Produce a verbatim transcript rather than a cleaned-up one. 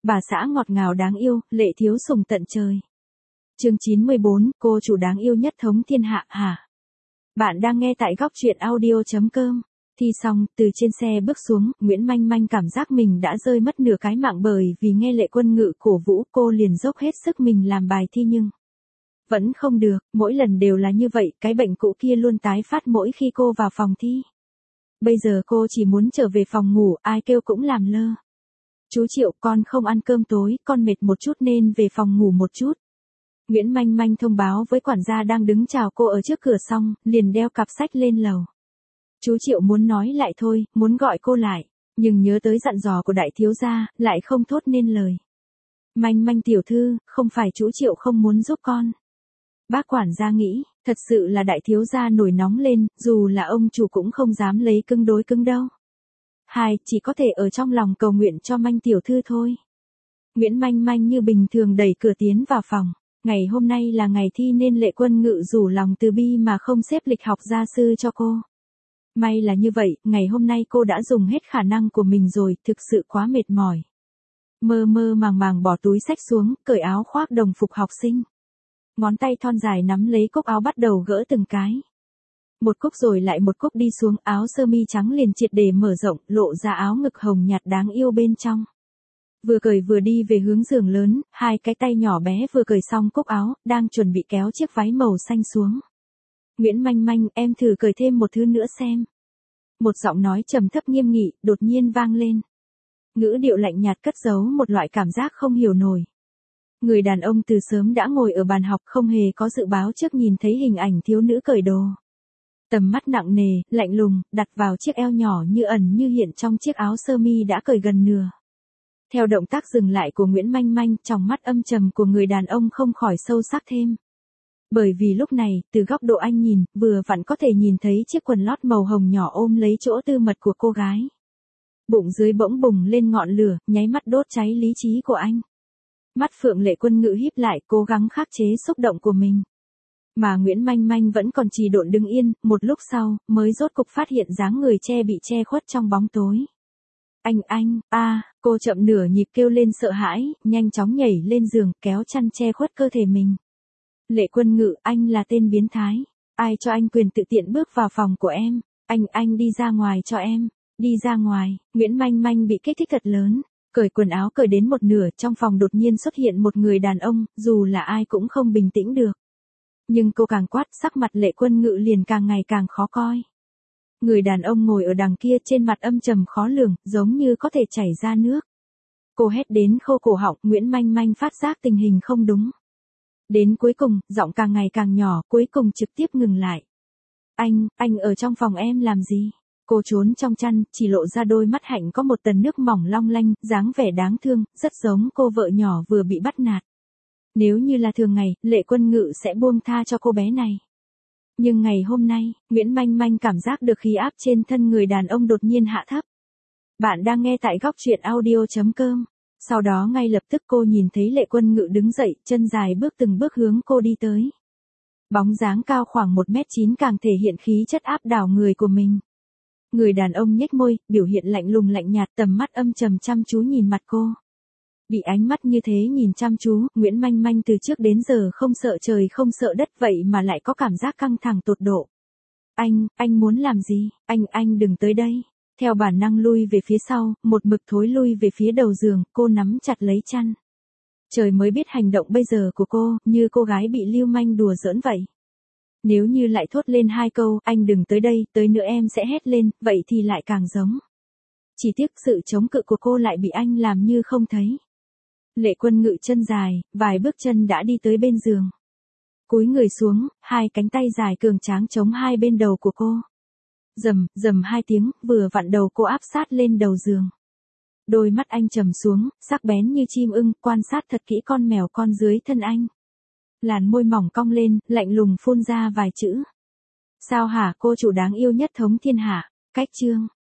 Bà xã ngọt ngào đáng yêu, lệ thiếu sủng tận trời. Chương chín mươi bốn, cô chủ đáng yêu nhất thống thiên hạ hả? Bạn đang nghe tại góc truyện audio chấm com. Thi xong, từ trên xe bước xuống, Nguyễn Manh Manh cảm giác mình đã rơi mất nửa cái mạng bởi vì nghe Lệ Quân Ngự cổ vũ, cô liền dốc hết sức mình làm bài thi nhưng vẫn không được, mỗi lần đều là như vậy, cái bệnh cũ kia luôn tái phát mỗi khi cô vào phòng thi. Bây giờ cô chỉ muốn trở về phòng ngủ, ai kêu cũng làm lơ. Chú Triệu, con không ăn cơm tối, con mệt một chút nên về phòng ngủ một chút. Nguyễn Manh Manh thông báo với quản gia đang đứng chào cô ở trước cửa xong, liền đeo cặp sách lên lầu. Chú Triệu muốn nói lại thôi, muốn gọi cô lại, nhưng nhớ tới dặn dò của đại thiếu gia, lại không thốt nên lời. Manh Manh tiểu thư, không phải chú Triệu không muốn giúp con. Bác quản gia nghĩ, thật sự là đại thiếu gia nổi nóng lên, dù là ông chủ cũng không dám lấy cưng đối cưng đâu. Hai, chỉ có thể ở trong lòng cầu nguyện cho Manh tiểu thư thôi. Nguyễn Manh Manh như bình thường đẩy cửa tiến vào phòng. Ngày hôm nay là ngày thi nên Lệ Quân Ngự rủ lòng từ bi mà không xếp lịch học gia sư cho cô. May là như vậy, ngày hôm nay cô đã dùng hết khả năng của mình rồi, thực sự quá mệt mỏi. Mơ mơ màng màng bỏ túi xách xuống, cởi áo khoác đồng phục học sinh. Ngón tay thon dài nắm lấy cúc áo bắt đầu gỡ từng cái. Một cúc rồi lại một cúc đi xuống, áo sơ mi trắng liền triệt để mở rộng, lộ ra áo ngực hồng nhạt đáng yêu bên trong. Vừa cởi vừa đi về hướng giường lớn, hai cái tay nhỏ bé vừa cởi xong cúc áo, đang chuẩn bị kéo chiếc váy màu xanh xuống. Nguyễn Manh Manh, em thử cởi thêm một thứ nữa xem. Một giọng nói trầm thấp nghiêm nghị, đột nhiên vang lên. Ngữ điệu lạnh nhạt cất giấu một loại cảm giác không hiểu nổi. Người đàn ông từ sớm đã ngồi ở bàn học không hề có dự báo trước nhìn thấy hình ảnh thiếu nữ cởi đồ. Tầm mắt nặng nề, lạnh lùng, đặt vào chiếc eo nhỏ như ẩn như hiện trong chiếc áo sơ mi đã cởi gần nửa. Theo động tác dừng lại của Nguyễn Manh Manh, trong mắt âm trầm của người đàn ông không khỏi sâu sắc thêm. Bởi vì lúc này, từ góc độ anh nhìn, vừa vặn có thể nhìn thấy chiếc quần lót màu hồng nhỏ ôm lấy chỗ tư mật của cô gái. Bụng dưới bỗng bùng lên ngọn lửa, nháy mắt đốt cháy lý trí của anh. Mắt Phượng Lệ Quân Ngự híp lại, cố gắng khắc chế xúc động của mình. Mà Nguyễn Manh Manh vẫn còn trì độn đứng yên, một lúc sau, mới rốt cục phát hiện dáng người che bị che khuất trong bóng tối. Anh anh, a, à, cô chậm nửa nhịp kêu lên sợ hãi, nhanh chóng nhảy lên giường, kéo chăn che khuất cơ thể mình. Lệ Quân Ngự, anh là tên biến thái. Ai cho anh quyền tự tiện bước vào phòng của em? Anh, anh đi ra ngoài cho em. Đi ra ngoài, Nguyễn Manh Manh bị kích thích thật lớn. Cởi quần áo cởi đến một nửa, trong phòng đột nhiên xuất hiện một người đàn ông, dù là ai cũng không bình tĩnh được. Nhưng cô càng quát, sắc mặt Lệ Quân Ngự liền càng ngày càng khó coi. Người đàn ông ngồi ở đằng kia trên mặt âm trầm khó lường, giống như có thể chảy ra nước. Cô hét đến khô cổ họng, Nguyễn Manh Manh phát giác tình hình không đúng. Đến cuối cùng, giọng càng ngày càng nhỏ, cuối cùng trực tiếp ngừng lại. Anh, anh ở trong phòng em làm gì? Cô trốn trong chăn, chỉ lộ ra đôi mắt hạnh có một tầng nước mỏng long lanh, dáng vẻ đáng thương, rất giống cô vợ nhỏ vừa bị bắt nạt. Nếu như là thường ngày, Lệ Quân Ngự sẽ buông tha cho cô bé này. Nhưng ngày hôm nay, Nguyễn Manh Manh cảm giác được khí áp trên thân người đàn ông đột nhiên hạ thấp. Bạn đang nghe tại góc truyện audio chấm com. Sau đó ngay lập tức cô nhìn thấy Lệ Quân Ngự đứng dậy, chân dài bước từng bước hướng cô đi tới. Bóng dáng cao khoảng một mét chín càng thể hiện khí chất áp đảo người của mình. Người đàn ông nhếch môi, biểu hiện lạnh lùng lạnh nhạt, tầm mắt âm trầm chăm chú nhìn mặt cô. Bị ánh mắt như thế nhìn chăm chú, Nguyễn Manh Manh từ trước đến giờ không sợ trời không sợ đất vậy mà lại có cảm giác căng thẳng tột độ. Anh, anh muốn làm gì? Anh, anh đừng tới đây. Theo bản năng lui về phía sau, một mực thối lui về phía đầu giường, cô nắm chặt lấy chăn. Trời mới biết hành động bây giờ của cô, như cô gái bị lưu manh đùa giỡn vậy. Nếu như lại thốt lên hai câu, anh đừng tới đây, tới nữa em sẽ hét lên, vậy thì lại càng giống. Chỉ tiếc sự chống cự của cô lại bị anh làm như không thấy. Lệ Quân Ngự chân dài, vài bước chân đã đi tới bên giường. Cúi người xuống, hai cánh tay dài cường tráng chống hai bên đầu của cô. Rầm, rầm hai tiếng, vừa vặn đầu cô áp sát lên đầu giường. Đôi mắt anh trầm xuống, sắc bén như chim ưng, quan sát thật kỹ con mèo con dưới thân anh. Làn môi mỏng cong lên, lạnh lùng phun ra vài chữ. Sao hả cô chủ đáng yêu nhất thống thiên hạ? Cách chương.